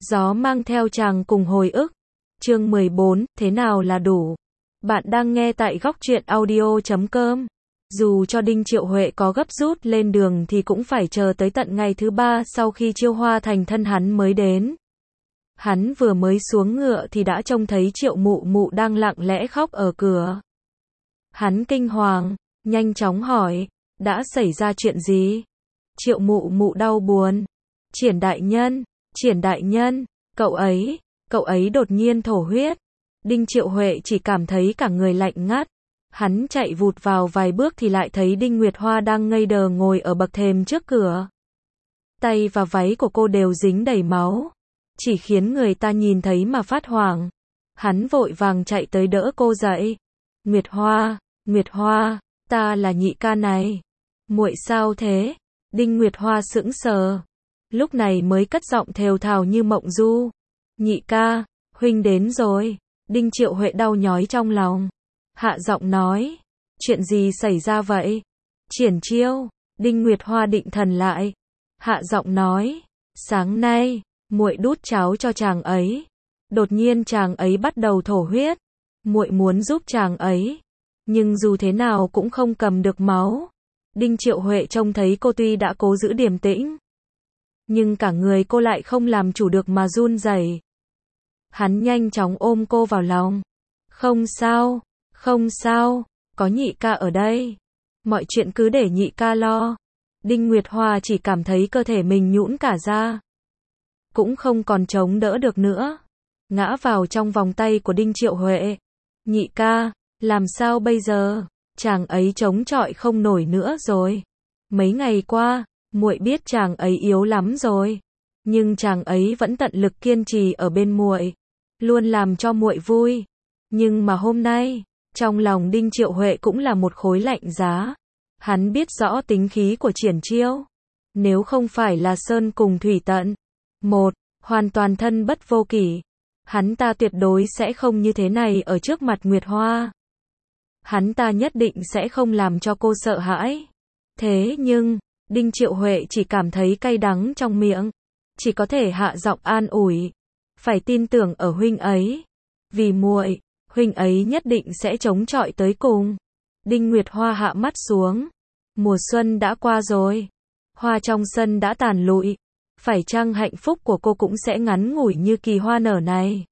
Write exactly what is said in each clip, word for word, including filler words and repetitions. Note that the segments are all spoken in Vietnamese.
Gió mang theo chàng cùng hồi ức. Chương mười bốn, thế nào là đủ? Bạn đang nghe tại góc truyện audio chấm com. Dù cho Đinh Triệu Huệ có gấp rút lên đường thì cũng phải chờ tới tận ngày thứ ba sau khi Chiêu Hoa thành thân hắn mới đến. Hắn vừa mới xuống ngựa thì đã trông thấy Triệu Mụ Mụ đang lặng lẽ khóc ở cửa. Hắn kinh hoàng, nhanh chóng hỏi, đã xảy ra chuyện gì? Triệu Mụ Mụ đau buồn. Triển đại nhân, Triển đại nhân, cậu ấy, cậu ấy đột nhiên thổ huyết. Đinh Triệu Huệ chỉ cảm thấy cả người lạnh ngắt. Hắn chạy vụt vào vài bước thì lại thấy Đinh Nguyệt Hoa đang ngây đờ ngồi ở bậc thềm trước cửa. Tay và váy của cô đều dính đầy máu, chỉ khiến người ta nhìn thấy mà phát hoảng. Hắn vội vàng chạy tới đỡ cô dậy. Nguyệt Hoa, Nguyệt Hoa, ta là nhị ca này. Muội sao thế? Đinh Nguyệt Hoa sững sờ, lúc này mới cất giọng thều thào như mộng du. Nhị ca, huynh đến rồi. Đinh Triệu Huệ đau nhói trong lòng, hạ giọng nói, chuyện gì xảy ra vậy? Triển Chiêu. Đinh Nguyệt Hoa định thần lại, hạ giọng nói, sáng nay, muội đút cháo cho chàng ấy. Đột nhiên chàng ấy bắt đầu thổ huyết. Muội muốn giúp chàng ấy, nhưng dù thế nào cũng không cầm được máu. Đinh Triệu Huệ trông thấy cô tuy đã cố giữ điềm tĩnh, nhưng cả người cô lại không làm chủ được mà run rẩy. Hắn nhanh chóng ôm cô vào lòng. Không sao, không sao, có nhị ca ở đây. Mọi chuyện cứ để nhị ca lo. Đinh Nguyệt Hoa chỉ cảm thấy cơ thể mình nhũn cả ra, cũng không còn chống đỡ được nữa, ngã vào trong vòng tay của Đinh Triệu Huệ. Nhị ca, làm sao bây giờ? Chàng ấy chống chọi không nổi nữa rồi. Mấy ngày qua, muội biết chàng ấy yếu lắm rồi, nhưng chàng ấy vẫn tận lực kiên trì ở bên muội, luôn làm cho muội vui. Nhưng mà hôm nay, trong lòng Đinh Triệu Huệ cũng là một khối lạnh giá. Hắn biết rõ tính khí của Triển Chiêu. Nếu không phải là sơn cùng thủy tận, một, hoàn toàn thân bất vô kỷ, hắn ta tuyệt đối sẽ không như thế này ở trước mặt Nguyệt Hoa. Hắn ta nhất định sẽ không làm cho cô sợ hãi. Thế nhưng, Đinh Triệu Huệ chỉ cảm thấy cay đắng trong miệng, chỉ có thể hạ giọng an ủi, phải tin tưởng ở huynh ấy, vì muội, huynh ấy nhất định sẽ chống chọi tới cùng. Đinh Nguyệt Hoa hạ mắt xuống. Mùa xuân đã qua rồi, hoa trong sân đã tàn lụi, phải chăng hạnh phúc của cô cũng sẽ ngắn ngủi như kỳ hoa nở này?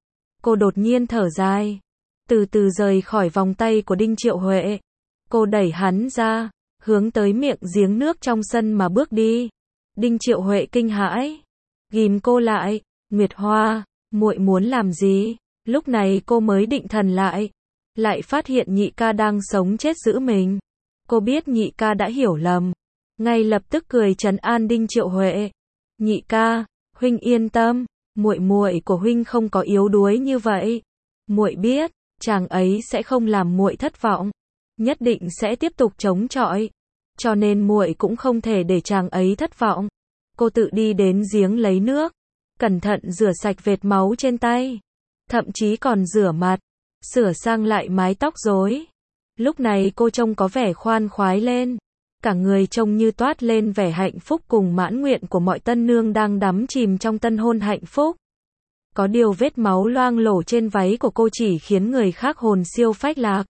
Cô đột nhiên thở dài, từ từ rời khỏi vòng tay của Đinh Triệu Huệ. Cô đẩy hắn ra, hướng tới miệng giếng nước trong sân mà bước đi. Đinh Triệu Huệ kinh hãi, ghim cô lại. Nguyệt Hoa, muội muốn làm gì? Lúc này cô mới định thần lại, lại phát hiện nhị ca đang sống chết giữ mình. Cô biết nhị ca đã hiểu lầm, ngay lập tức cười trấn an Đinh Triệu Huệ. Nhị ca, huynh yên tâm, muội muội của huynh không có yếu đuối như vậy. Muội biết, chàng ấy sẽ không làm muội thất vọng, nhất định sẽ tiếp tục chống chọi, cho nên muội cũng không thể để chàng ấy thất vọng. Cô tự đi đến giếng lấy nước, cẩn thận rửa sạch vệt máu trên tay, thậm chí còn rửa mặt, sửa sang lại mái tóc rối. Lúc này cô trông có vẻ khoan khoái lên, cả người trông như toát lên vẻ hạnh phúc cùng mãn nguyện của mọi tân nương đang đắm chìm trong tân hôn hạnh phúc. Có điều vết máu loang lổ trên váy của cô chỉ khiến người khác hồn siêu phách lạc.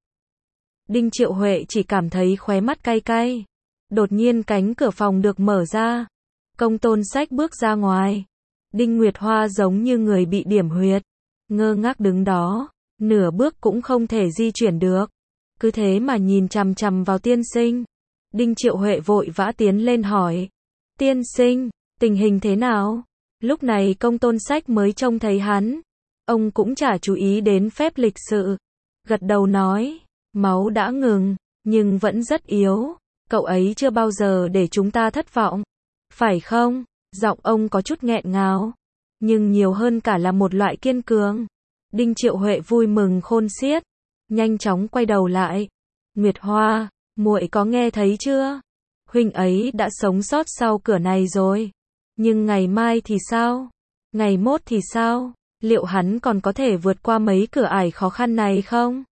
Đinh Triệu Huệ chỉ cảm thấy khóe mắt cay cay. Đột nhiên cánh cửa phòng được mở ra, Công Tôn Sách bước ra ngoài. Đinh Nguyệt Hoa giống như người bị điểm huyệt, ngơ ngác đứng đó, nửa bước cũng không thể di chuyển được, cứ thế mà nhìn chằm chằm vào tiên sinh. Đinh Triệu Huệ vội vã tiến lên hỏi, tiên sinh, tình hình thế nào? Lúc này Công Tôn Sách mới trông thấy hắn, ông cũng chả chú ý đến phép lịch sự, gật đầu nói, máu đã ngừng, nhưng vẫn rất yếu, cậu ấy chưa bao giờ để chúng ta thất vọng, phải không? Giọng ông có chút nghẹn ngào, nhưng nhiều hơn cả là một loại kiên cường. Đinh Triệu Huệ vui mừng khôn xiết, nhanh chóng quay đầu lại. Nguyệt Hoa, muội có nghe thấy chưa? Huynh ấy đã sống sót sau cửa này rồi. Nhưng ngày mai thì sao? Ngày mốt thì sao? Liệu hắn còn có thể vượt qua mấy cửa ải khó khăn này không?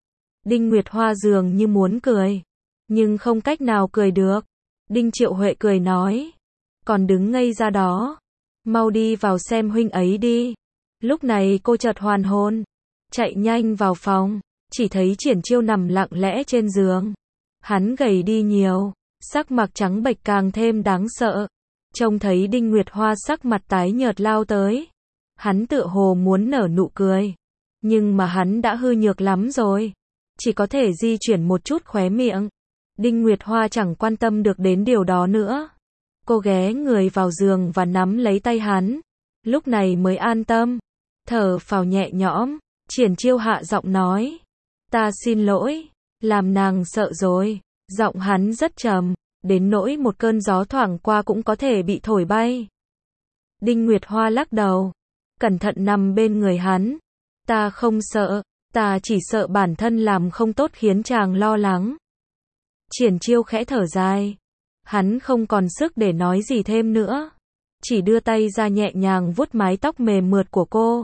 Đinh Nguyệt Hoa dường như muốn cười, nhưng không cách nào cười được. Đinh Triệu Huệ cười nói, còn đứng ngây ra đó, mau đi vào xem huynh ấy đi. Lúc này cô chợt hoàn hồn, chạy nhanh vào phòng, chỉ thấy Triển Chiêu nằm lặng lẽ trên giường. Hắn gầy đi nhiều, sắc mặt trắng bệch càng thêm đáng sợ. Trông thấy Đinh Nguyệt Hoa sắc mặt tái nhợt lao tới. Hắn tựa hồ muốn nở nụ cười, nhưng mà hắn đã hư nhược lắm rồi, chỉ có thể di chuyển một chút khóe miệng. Đinh Nguyệt Hoa chẳng quan tâm được đến điều đó nữa. Cô ghé người vào giường và nắm lấy tay hắn, lúc này mới an tâm, thở phào nhẹ nhõm. Triển Chiêu hạ giọng nói, ta xin lỗi, làm nàng sợ rồi. Giọng hắn rất trầm, đến nỗi một cơn gió thoảng qua cũng có thể bị thổi bay. Đinh Nguyệt Hoa lắc đầu, cẩn thận nằm bên người hắn. Ta không sợ, ta chỉ sợ bản thân làm không tốt khiến chàng lo lắng. Triển Chiêu khẽ thở dài, hắn không còn sức để nói gì thêm nữa, chỉ đưa tay ra nhẹ nhàng vuốt mái tóc mềm mượt của cô.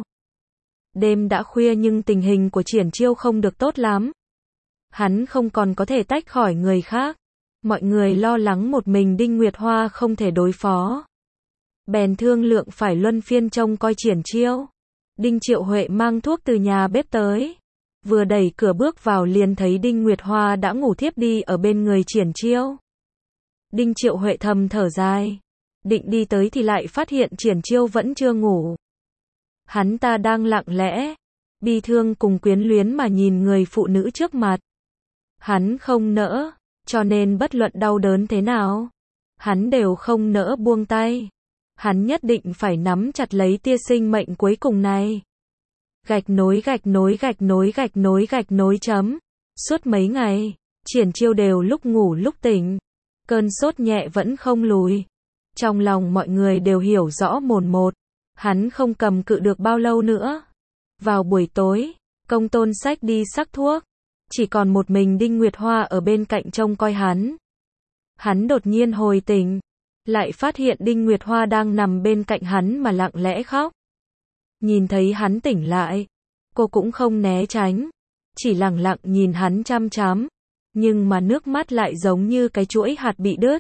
Đêm đã khuya nhưng tình hình của Triển Chiêu không được tốt lắm. Hắn không còn có thể tách khỏi người khác. Mọi người lo lắng một mình Đinh Nguyệt Hoa không thể đối phó, bèn thương lượng phải luân phiên trông coi Triển Chiêu. Đinh Triệu Huệ mang thuốc từ nhà bếp tới, vừa đẩy cửa bước vào liền thấy Đinh Nguyệt Hoa đã ngủ thiếp đi ở bên người Triển Chiêu. Đinh Triệu Huệ thầm thở dài, định đi tới thì lại phát hiện Triển Chiêu vẫn chưa ngủ. Hắn ta đang lặng lẽ, bi thương cùng quyến luyến mà nhìn người phụ nữ trước mặt. Hắn không nỡ, cho nên bất luận đau đớn thế nào, hắn đều không nỡ buông tay. Hắn nhất định phải nắm chặt lấy tia sinh mệnh cuối cùng này. Gạch nối gạch nối gạch nối gạch nối gạch nối chấm. Suốt mấy ngày, Triển Chiêu đều lúc ngủ lúc tỉnh. Cơn sốt nhẹ vẫn không lùi. Trong lòng mọi người đều hiểu rõ mồn một, hắn không cầm cự được bao lâu nữa. Vào buổi tối, Công Tôn xách đi sắc thuốc. Chỉ còn một mình Đinh Nguyệt Hoa ở bên cạnh trông coi hắn. Hắn đột nhiên hồi tỉnh, lại phát hiện Đinh Nguyệt Hoa đang nằm bên cạnh hắn mà lặng lẽ khóc. Nhìn thấy hắn tỉnh lại, cô cũng không né tránh, chỉ lặng lặng nhìn hắn chăm chăm, nhưng mà nước mắt lại giống như cái chuỗi hạt bị đứt,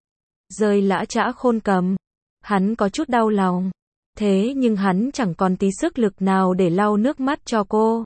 rơi lã chã khôn cầm. Hắn có chút đau lòng, thế nhưng hắn chẳng còn tí sức lực nào để lau nước mắt cho cô.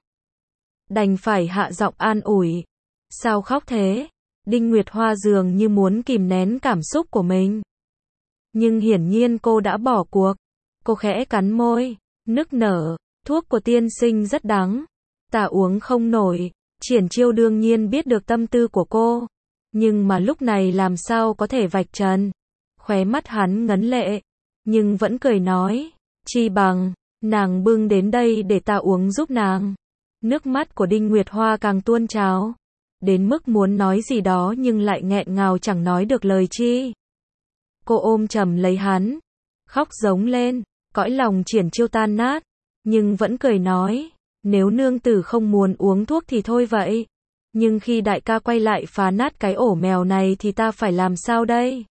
Đành phải hạ giọng an ủi. Sao khóc thế? Đinh Nguyệt Hoa dường như muốn kìm nén cảm xúc của mình. Nhưng hiển nhiên cô đã bỏ cuộc. Cô khẽ cắn môi, nức nở, thuốc của tiên sinh rất đắng, ta uống không nổi. Triển Chiêu đương nhiên biết được tâm tư của cô, nhưng mà lúc này làm sao có thể vạch trần. Khóe mắt hắn ngấn lệ, nhưng vẫn cười nói, chi bằng, nàng bưng đến đây để ta uống giúp nàng. Nước mắt của Đinh Nguyệt Hoa càng tuôn trào, đến mức muốn nói gì đó nhưng lại nghẹn ngào chẳng nói được lời chi. Cô ôm chầm lấy hắn, khóc giống lên, cõi lòng Triển Chiêu tan nát, nhưng vẫn cười nói, nếu nương tử không muốn uống thuốc thì thôi vậy, nhưng khi đại ca quay lại phá nát cái ổ mèo này thì ta phải làm sao đây?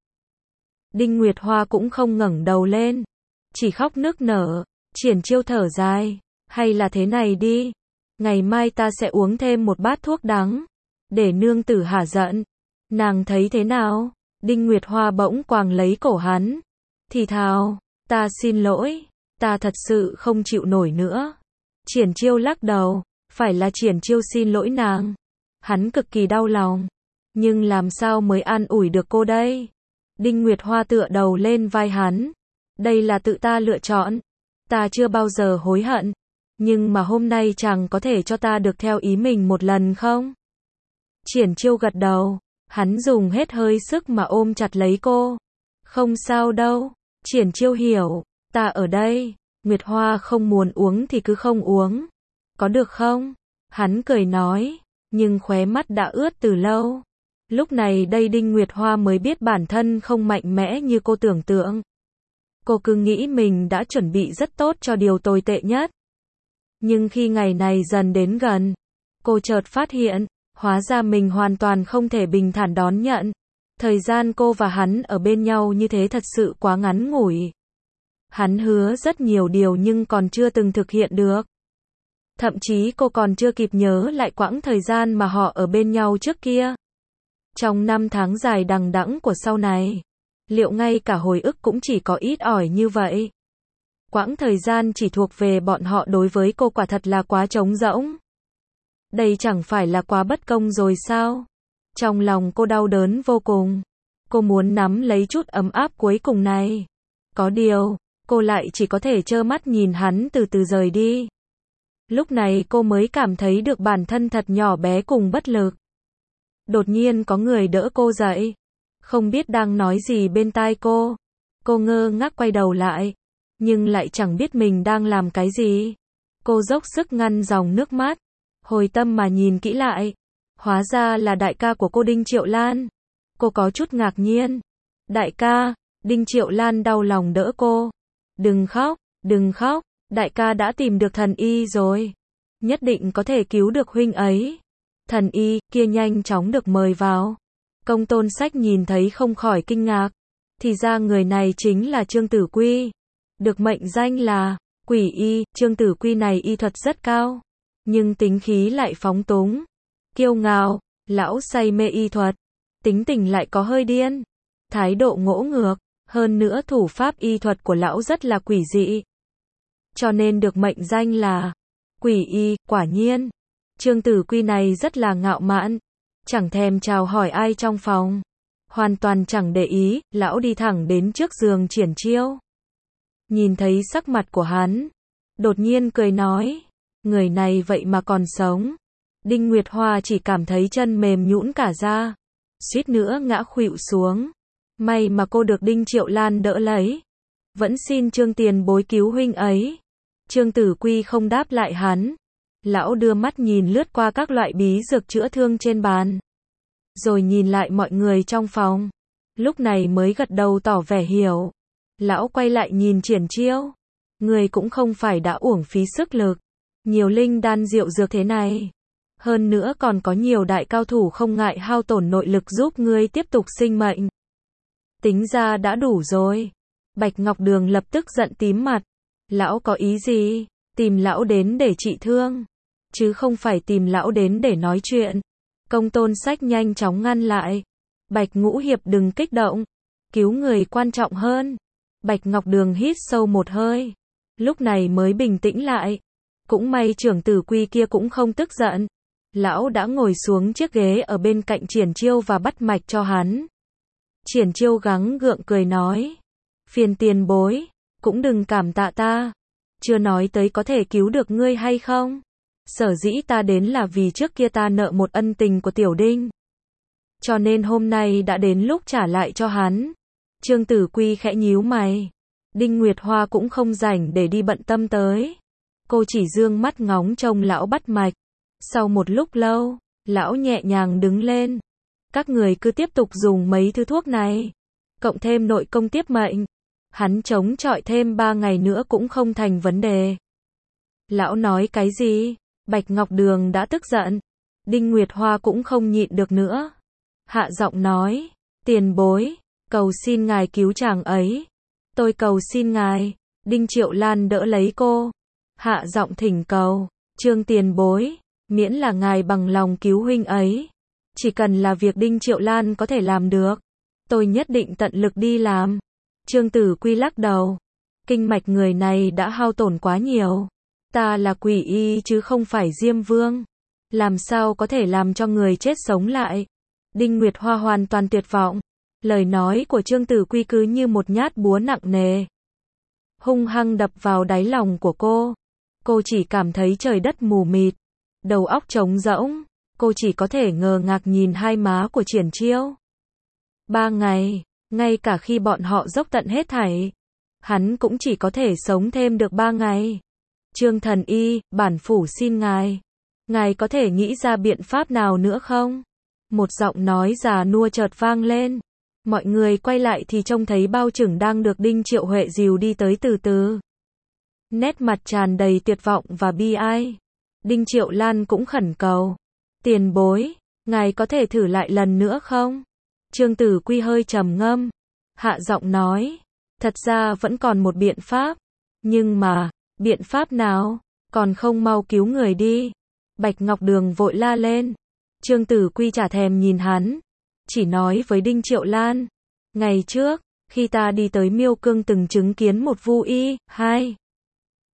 Đinh Nguyệt Hoa cũng không ngẩng đầu lên, chỉ khóc nức nở. Triển Chiêu thở dài, hay là thế này đi, ngày mai ta sẽ uống thêm một bát thuốc đắng, để nương tử hả giận. Nàng thấy thế nào? Đinh Nguyệt Hoa bỗng quàng lấy cổ hắn, thì thào, ta xin lỗi, ta thật sự không chịu nổi nữa. Triển Chiêu lắc đầu, phải là Triển Chiêu xin lỗi nàng. Hắn cực kỳ đau lòng, nhưng làm sao mới an ủi được cô đây? Đinh Nguyệt Hoa tựa đầu lên vai hắn, đây là tự ta lựa chọn, ta chưa bao giờ hối hận, nhưng mà hôm nay chàng có thể cho ta được theo ý mình một lần không? Triển Chiêu gật đầu, hắn dùng hết hơi sức mà ôm chặt lấy cô. Không sao đâu, Triển Chiêu hiểu, ta ở đây, Nguyệt Hoa không muốn uống thì cứ không uống, có được không? Hắn cười nói, nhưng khóe mắt đã ướt từ lâu. Lúc này đây Đinh Nguyệt Hoa mới biết bản thân không mạnh mẽ như cô tưởng tượng. Cô cứ nghĩ mình đã chuẩn bị rất tốt cho điều tồi tệ nhất. Nhưng khi ngày này dần đến gần, cô chợt phát hiện, hóa ra mình hoàn toàn không thể bình thản đón nhận. Thời gian cô và hắn ở bên nhau như thế thật sự quá ngắn ngủi. Hắn hứa rất nhiều điều nhưng còn chưa từng thực hiện được. Thậm chí cô còn chưa kịp nhớ lại quãng thời gian mà họ ở bên nhau trước kia. Trong năm tháng dài đằng đẵng của sau này, liệu ngay cả hồi ức cũng chỉ có ít ỏi như vậy. quãng thời gian chỉ thuộc về bọn họ đối với cô quả thật là quá trống rỗng. Đây chẳng phải là quá bất công rồi sao? Trong lòng cô đau đớn vô cùng. Cô muốn nắm lấy chút ấm áp cuối cùng này. Có điều, cô lại chỉ có thể trơ mắt nhìn hắn từ từ rời đi. Lúc này cô mới cảm thấy được bản thân thật nhỏ bé cùng bất lực. Đột nhiên có người đỡ cô dậy. Không biết đang nói gì bên tai cô. Cô ngơ ngác quay đầu lại. Nhưng lại chẳng biết mình đang làm cái gì. Cô dốc sức ngăn dòng nước mắt. Hồi tâm mà nhìn kỹ lại. Hóa ra là đại ca của cô Đinh Triệu Lan. Cô có chút ngạc nhiên. Đại ca, Đinh Triệu Lan đau lòng đỡ cô. Đừng khóc, đừng khóc, đại ca đã tìm được thần y rồi. Nhất định có thể cứu được huynh ấy. Thần y kia nhanh chóng được mời vào. Công Tôn Sách nhìn thấy không khỏi kinh ngạc. Thì ra người này chính là Trương Tử Quy. Được mệnh danh là Quỷ Y. Trương Tử Quy này y thuật rất cao. Nhưng tính khí lại phóng túng. Kiêu ngạo, lão say mê y thuật. Tính tình lại có hơi điên. Thái độ ngỗ ngược. Hơn nữa thủ pháp y thuật của lão rất là quỷ dị. Cho nên được mệnh danh là Quỷ Y. Quả nhiên, Trương Tử Quy này rất là ngạo mạn. Chẳng thèm chào hỏi ai trong phòng. Hoàn toàn chẳng để ý, lão đi thẳng đến trước giường Triển Chiêu. Nhìn thấy sắc mặt của hắn, đột nhiên cười nói, người này vậy mà còn sống. Đinh Nguyệt Hoa chỉ cảm thấy chân mềm nhũn cả ra, suýt nữa ngã khuỵu xuống. May mà cô được Đinh Triệu Lan đỡ lấy. Vẫn xin Trương tiền bối cứu huynh ấy. Trương Tử Quy không đáp lại hắn. Lão đưa mắt nhìn lướt qua các loại bí dược chữa thương trên bàn. Rồi nhìn lại mọi người trong phòng. Lúc này mới gật đầu tỏ vẻ hiểu. Lão quay lại nhìn Triển Chiêu. Người cũng không phải đã uổng phí sức lực. Nhiều linh đan diệu dược thế này. Hơn nữa còn có nhiều đại cao thủ không ngại hao tổn nội lực giúp ngươi tiếp tục sinh mệnh. Tính ra đã đủ rồi. Bạch Ngọc Đường lập tức giận tím mặt. Lão có ý gì? Tìm lão đến để trị thương. Chứ không phải tìm lão đến để nói chuyện. Công Tôn Sách nhanh chóng ngăn lại. Bạch Ngũ Hiệp đừng kích động. Cứu người quan trọng hơn. Bạch Ngọc Đường hít sâu một hơi. Lúc này mới bình tĩnh lại. Cũng may Trưởng Tử Quy kia cũng không tức giận. Lão đã ngồi xuống chiếc ghế ở bên cạnh Triển Chiêu và bắt mạch cho hắn. Triển Chiêu gắng gượng cười nói. Phiền tiền bối. Cũng đừng cảm tạ ta. Chưa nói tới có thể cứu được ngươi hay không. Sở dĩ ta đến là vì trước kia ta nợ một ân tình của Tiểu Đinh. Cho nên hôm nay đã đến lúc trả lại cho hắn. Trương Tử Quy khẽ nhíu mày. Đinh Nguyệt Hoa cũng không rảnh để đi bận tâm tới. Cô chỉ dương mắt ngóng trông lão bắt mạch. Sau một lúc lâu, lão nhẹ nhàng đứng lên. Các người cứ tiếp tục dùng mấy thứ thuốc này. Cộng thêm nội công tiếp mệnh. Hắn chống chọi thêm ba ngày nữa cũng không thành vấn đề. Lão nói cái gì? Bạch Ngọc Đường đã tức giận. Đinh Nguyệt Hoa cũng không nhịn được nữa. Hạ giọng nói. Tiền bối. Cầu xin ngài cứu chàng ấy. Tôi cầu xin ngài. Đinh Triệu Lan đỡ lấy cô. Hạ giọng thỉnh cầu. Trương tiền bối. Miễn là ngài bằng lòng cứu huynh ấy. Chỉ cần là việc Đinh Triệu Lan có thể làm được. Tôi nhất định tận lực đi làm. Trương Tử Quy lắc đầu. Kinh mạch người này đã hao tổn quá nhiều. Ta là Quỷ Y chứ không phải Diêm Vương. Làm sao có thể làm cho người chết sống lại. Đinh Nguyệt Hoa hoàn toàn tuyệt vọng. Lời nói của Trương Tử Quy cứ như một nhát búa nặng nề. Hung hăng đập vào đáy lòng của cô. Cô chỉ cảm thấy trời đất mù mịt. Đầu óc trống rỗng. Cô chỉ có thể ngờ ngác nhìn hai má của Triển Chiêu. Ba ngày, ngay cả khi bọn họ dốc tận hết thảy, hắn cũng chỉ có thể sống thêm được ba ngày. Trương thần y, bản phủ xin ngài. Ngài có thể nghĩ ra biện pháp nào nữa không? Một giọng nói già nua chợt vang lên. Mọi người quay lại thì trông thấy Bao Chừng đang được Đinh Triệu Huệ dìu đi tới từ từ. Nét mặt tràn đầy tuyệt vọng và bi ai. Đinh Triệu Lan cũng khẩn cầu. Tiền bối, ngài có thể thử lại lần nữa không? Trương Tử Quy hơi trầm ngâm. Hạ giọng nói. Thật ra vẫn còn một biện pháp. Nhưng mà, biện pháp nào? Còn không mau cứu người đi. Bạch Ngọc Đường vội la lên. Trương Tử Quy chả thèm nhìn hắn. Chỉ nói với Đinh Triệu Lan. Ngày trước, khi ta đi tới Miêu Cương từng chứng kiến một vu y, hai.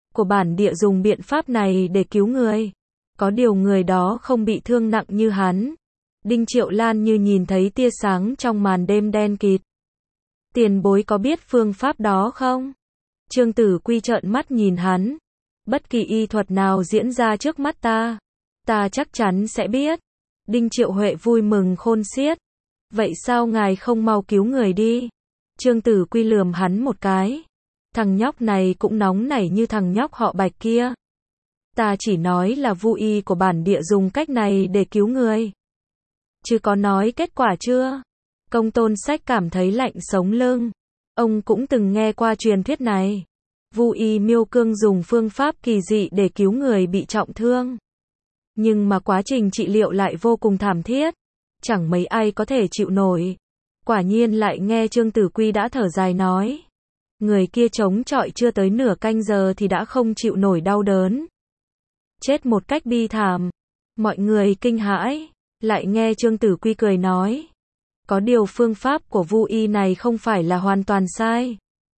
của bản địa dùng biện pháp này để cứu người. Có điều người đó không bị thương nặng như hắn. Đinh Triệu Lan như nhìn thấy tia sáng trong màn đêm đen kịt. Tiền bối có biết phương pháp đó không? Trương Tử Quy trợn mắt nhìn hắn. Bất kỳ y thuật nào diễn ra trước mắt ta, ta chắc chắn sẽ biết. Đinh Triệu Huệ vui mừng khôn xiết. Vậy sao ngài không mau cứu người đi? Trương Tử Quy lườm hắn một cái. Thằng nhóc này cũng nóng nảy như thằng nhóc họ Bạch kia. Ta chỉ nói là vu y của bản địa dùng cách này để cứu người. Chứ có nói kết quả chưa? Công Tôn Sách cảm thấy lạnh sống lưng. Ông cũng từng nghe qua truyền thuyết này. Vu y Miêu Cương dùng phương pháp kỳ dị để cứu người bị trọng thương. Nhưng mà quá trình trị liệu lại vô cùng thảm thiết. Chẳng mấy ai có thể chịu nổi. Quả nhiên lại nghe Trương Tử Quy đã thở dài nói. Người kia chống chọi chưa tới nửa canh giờ thì đã không chịu nổi đau đớn. Chết một cách bi thảm. Mọi người kinh hãi. Lại nghe Trương Tử Quy cười nói. Có điều phương pháp của vu y này không phải là hoàn toàn sai.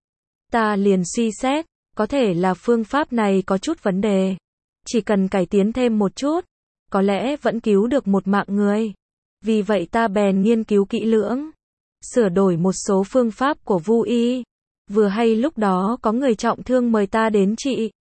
Ta liền suy xét, có thể là phương pháp này có chút vấn đề. Chỉ cần cải tiến thêm một chút, có lẽ vẫn cứu được một mạng người. Vì vậy ta bèn nghiên cứu kỹ lưỡng, sửa đổi một số phương pháp của vu y. Vừa hay lúc đó có người trọng thương mời ta đến trị.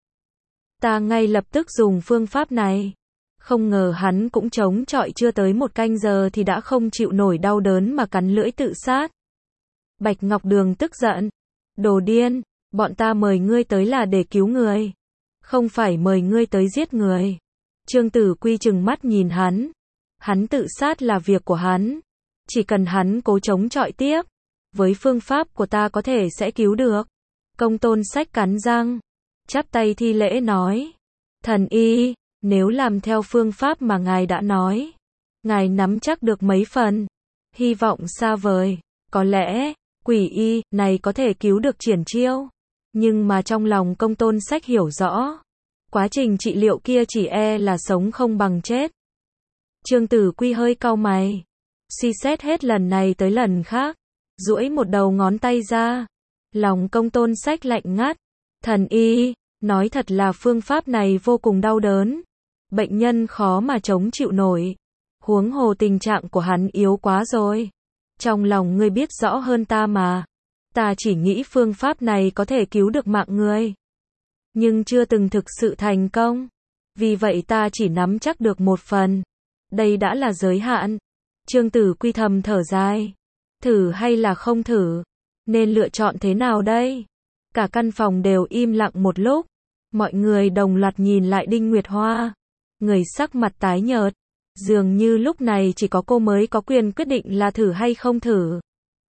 Ta ngay lập tức dùng phương pháp này. Không ngờ hắn cũng chống chọi chưa tới một canh giờ thì đã không chịu nổi đau đớn mà cắn lưỡi tự sát. Bạch Ngọc Đường tức giận. Đồ điên, bọn ta mời ngươi tới là để cứu người. Không phải mời ngươi tới giết người. Trương Tử Quy trừng mắt nhìn hắn. Hắn tự sát là việc của hắn. Chỉ cần hắn cố chống chọi tiếp. Với phương pháp của ta có thể sẽ cứu được. Công Tôn Sách cắn răng. Chắp tay thi lễ nói. Thần y, nếu làm theo phương pháp mà ngài đã nói, ngài nắm chắc được mấy phần. Hy vọng xa vời. Có lẽ, quỷ y này có thể cứu được Triển Chiêu. Nhưng mà trong lòng Công Tôn Sách hiểu rõ. Quá trình trị liệu kia chỉ e là sống không bằng chết. Trương Tử Quy hơi cau mày. Suy xét hết lần này tới lần khác. Duỗi một đầu ngón tay ra. Lòng Công Tôn Sách lạnh ngắt. Thần y, nói thật là phương pháp này vô cùng đau đớn. Bệnh nhân khó mà chống chịu nổi. Huống hồ tình trạng của hắn yếu quá rồi. Trong lòng ngươi biết rõ hơn ta mà. Ta chỉ nghĩ phương pháp này có thể cứu được mạng người. Nhưng chưa từng thực sự thành công. Vì vậy ta chỉ nắm chắc được một phần. Đây đã là giới hạn. Trương Tử Quy thầm thở dài. Thử hay là không thử? Nên lựa chọn thế nào đây? Cả căn phòng đều im lặng một lúc. Mọi người đồng loạt nhìn lại Đinh Nguyệt Hoa. Người sắc mặt tái nhợt. Dường như lúc này chỉ có cô mới có quyền quyết định là thử hay không thử.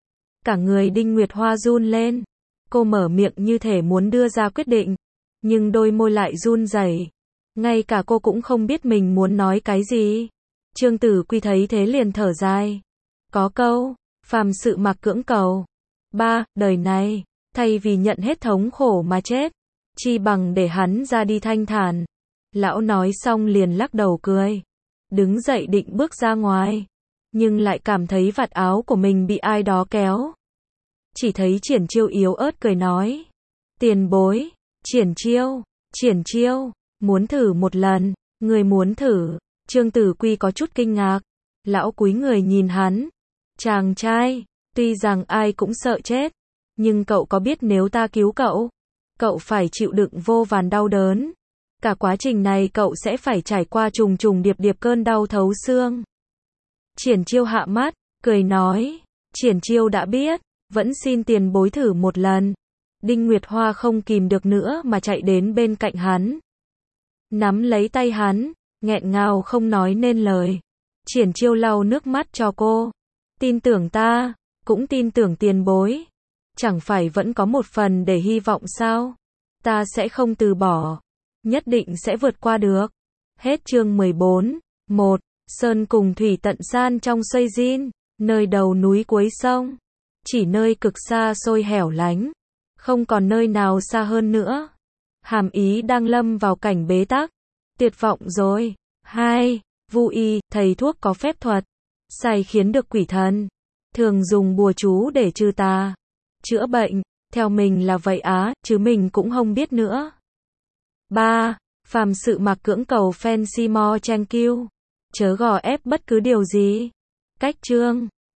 Cả người Đinh Nguyệt Hoa run lên. Cô mở miệng như thể muốn đưa ra quyết định. Nhưng đôi môi lại run rẩy. Ngay cả cô cũng không biết mình muốn nói cái gì. Trương Tử Quy thấy thế liền thở dài. Có câu, phàm sự mặc cưỡng cầu. Ba, đời này, thay vì nhận hết thống khổ mà chết, chi bằng để hắn ra đi thanh thản. Lão nói xong liền lắc đầu cười. Đứng dậy định bước ra ngoài. Nhưng lại cảm thấy vạt áo của mình bị ai đó kéo. Chỉ thấy Triển Chiêu yếu ớt cười nói. Tiền bối, Triển Chiêu, Triển Chiêu, muốn thử một lần, người muốn thử. Trương Tử Quy có chút kinh ngạc. Lão cúi người nhìn hắn. Chàng trai, tuy rằng ai cũng sợ chết. Nhưng cậu có biết nếu ta cứu cậu, cậu phải chịu đựng vô vàn đau đớn. Cả quá trình này cậu sẽ phải trải qua trùng trùng điệp điệp cơn đau thấu xương. Triển Chiêu hạ mắt, cười nói. Triển Chiêu đã biết, vẫn xin tiền bối thử một lần. Đinh Nguyệt Hoa không kìm được nữa mà chạy đến bên cạnh hắn. Nắm lấy tay hắn, nghẹn ngào không nói nên lời. Triển Chiêu lau nước mắt cho cô. Tin tưởng ta, cũng tin tưởng tiền bối. Chẳng phải vẫn có một phần để hy vọng sao? Ta sẽ không từ bỏ. Nhất định sẽ vượt qua được. Hết chương mười bốn. một. Sơn cùng thủy tận san trong Xuây Jin, nơi đầu núi cuối sông. Chỉ nơi cực xa xôi hẻo lánh. Không còn nơi nào xa hơn nữa. Hàm Ý đang lâm vào cảnh bế tắc. Tuyệt vọng rồi. hai. Vu y, thầy thuốc có phép thuật. Sai khiến được quỷ thần. Thường dùng bùa chú để trừ tà. Chữa bệnh. Theo mình là vậy á, chứ mình cũng không biết nữa. ba. Phàm sự mặc cưỡng cầu fancy more thank you. Chớ gò ép bất cứ điều gì. Cách chương